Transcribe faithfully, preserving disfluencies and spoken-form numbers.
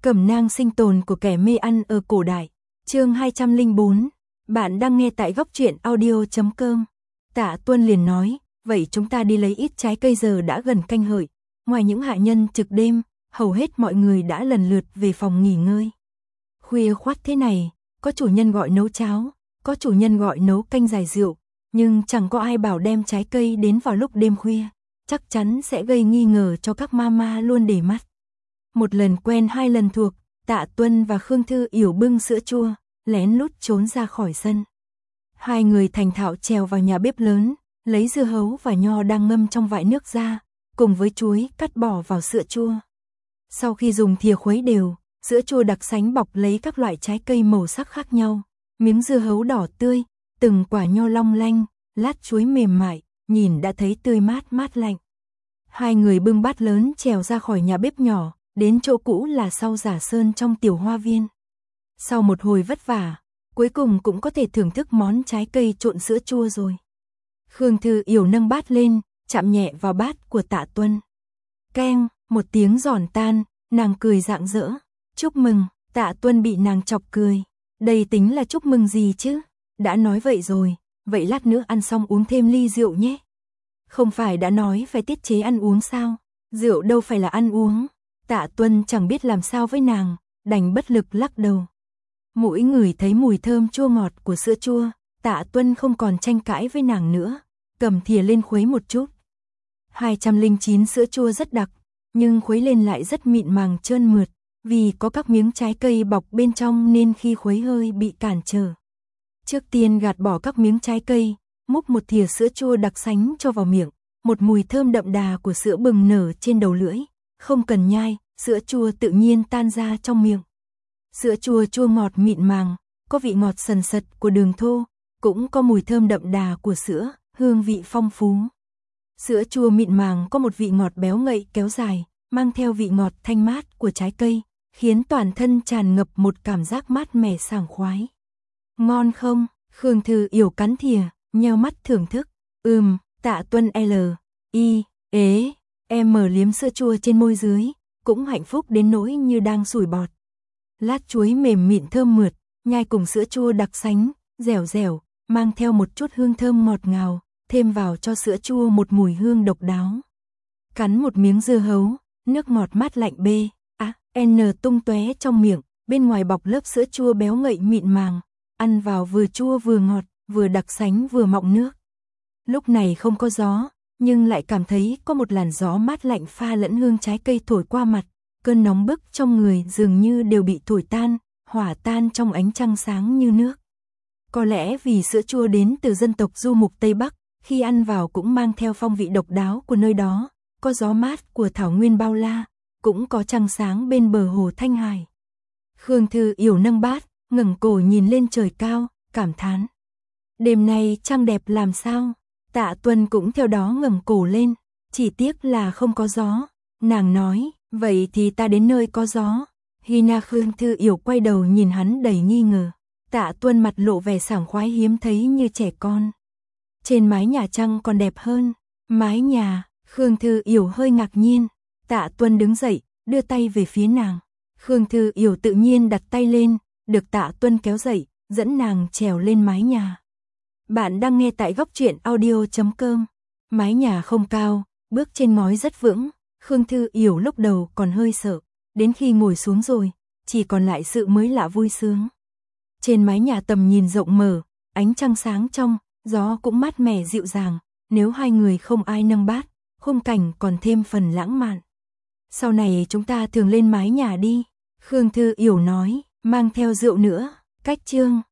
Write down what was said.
Cẩm nang sinh tồn của kẻ mê ăn ở cổ đại. Chương hai trăm lẻ bốn. Bạn đang nghe tại góc truyện audio chấm com. Tạ Tuân liền nói, vậy chúng ta đi lấy ít trái cây, giờ đã gần canh hợi. Ngoài những hạ nhân trực đêm, hầu hết mọi người đã lần lượt về phòng nghỉ ngơi. Khuya khoắt thế này, có chủ nhân gọi nấu cháo, có chủ nhân gọi nấu canh giải rượu, nhưng chẳng có ai bảo đem trái cây đến vào lúc đêm khuya, chắc chắn sẽ gây nghi ngờ cho các mama luôn để mắt. Một lần quen hai lần thuộc, Tạ Tuân và Khương Thư Yểu bưng sữa chua, lén lút trốn ra khỏi sân. Hai người thành thạo trèo vào nhà bếp lớn, lấy dưa hấu và nho đang ngâm trong vại nước ra, cùng với chuối cắt bỏ vào sữa chua. Sau khi dùng thìa khuấy đều, sữa chua đặc sánh bọc lấy các loại trái cây màu sắc khác nhau, miếng dưa hấu đỏ tươi, từng quả nho long lanh, lát chuối mềm mại, nhìn đã thấy tươi mát mát lạnh. Hai người bưng bát lớn trèo ra khỏi nhà bếp nhỏ, đến chỗ cũ là sau giả sơn trong tiểu hoa viên. Sau một hồi vất vả, cuối cùng cũng có thể thưởng thức món trái cây trộn sữa chua rồi. Khương Thư Yểu nâng bát lên, chạm nhẹ vào bát của Tạ Tuân. Keng, một tiếng giòn tan, nàng cười rạng rỡ. Chúc mừng, Tạ Tuân bị nàng chọc cười. Đây tính là chúc mừng gì chứ? Đã nói vậy rồi, vậy lát nữa ăn xong uống thêm ly rượu nhé. Không phải đã nói phải tiết chế ăn uống sao? Rượu đâu phải là ăn uống. Tạ Tuân chẳng biết làm sao với nàng, đành bất lực lắc đầu. Mỗi người thấy mùi thơm chua ngọt của sữa chua, Tạ Tuân không còn tranh cãi với nàng nữa, cầm thìa lên khuấy một chút. hai trăm lẻ chín sữa chua rất đặc, nhưng khuấy lên lại rất mịn màng trơn mượt, vì có các miếng trái cây bọc bên trong nên khi khuấy hơi bị cản trở. Trước tiên gạt bỏ các miếng trái cây, múc một thìa sữa chua đặc sánh cho vào miệng, một mùi thơm đậm đà của sữa bừng nở trên đầu lưỡi, không cần nhai, sữa chua tự nhiên tan ra trong miệng. Sữa chua chua ngọt mịn màng, có vị ngọt sần sật của đường thô, cũng có mùi thơm đậm đà của sữa, hương vị phong phú. Sữa chua mịn màng có một vị ngọt béo ngậy kéo dài, mang theo vị ngọt thanh mát của trái cây, khiến toàn thân tràn ngập một cảm giác mát mẻ sảng khoái. Ngon không? Khương Thư Yểu cắn thìa, nheo mắt thưởng thức. Ừm, Tạ Tuân L. I. Ế. M liếm sữa chua trên môi dưới, cũng hạnh phúc đến nỗi như đang sủi bọt. Lát chuối mềm mịn thơm mượt, nhai cùng sữa chua đặc sánh, dẻo dẻo, mang theo một chút hương thơm ngọt ngào, thêm vào cho sữa chua một mùi hương độc đáo. Cắn một miếng dưa hấu, nước ngọt mát lạnh B, A, N tung tóe trong miệng, bên ngoài bọc lớp sữa chua béo ngậy mịn màng, ăn vào vừa chua vừa ngọt, vừa đặc sánh vừa mọng nước. Lúc này không có gió, nhưng lại cảm thấy có một làn gió mát lạnh pha lẫn hương trái cây thổi qua mặt, cơn nóng bức trong người dường như đều bị thổi tan, hỏa tan trong ánh trăng sáng như nước. Có lẽ vì sữa chua đến từ dân tộc du mục Tây Bắc, khi ăn vào cũng mang theo phong vị độc đáo của nơi đó, có gió mát của thảo nguyên bao la, cũng có trăng sáng bên bờ hồ Thanh Hải. Khương Thư Yểu nâng bát, ngẩng cổ nhìn lên trời cao, cảm thán. Đêm nay trăng đẹp làm sao? Tạ Tuân cũng theo đó ngẩng cổ lên, chỉ tiếc là không có gió. Nàng nói, vậy thì ta đến nơi có gió. Hina. Khương Thư Yểu quay đầu nhìn hắn đầy nghi ngờ. Tạ Tuân mặt lộ vẻ sảng khoái hiếm thấy như trẻ con. Trên mái nhà trăng còn đẹp hơn. Mái nhà? Khương Thư Yểu hơi ngạc nhiên. Tạ Tuân đứng dậy, đưa tay về phía nàng. Khương Thư Yểu tự nhiên đặt tay lên, được Tạ Tuân kéo dậy, dẫn nàng trèo lên mái nhà. Bạn đang nghe tại góc truyện audio chấm com. Mái nhà không cao, bước trên ngói rất vững. Khương Thư Yểu lúc đầu còn hơi sợ, đến khi ngồi xuống rồi, chỉ còn lại sự mới lạ vui sướng. Trên mái nhà tầm nhìn rộng mở, ánh trăng sáng trong, gió cũng mát mẻ dịu dàng, nếu hai người không ai nâng bát, khung cảnh còn thêm phần lãng mạn. Sau này chúng ta thường lên mái nhà đi, Khương Thư Yểu nói, mang theo rượu nữa. Cách chương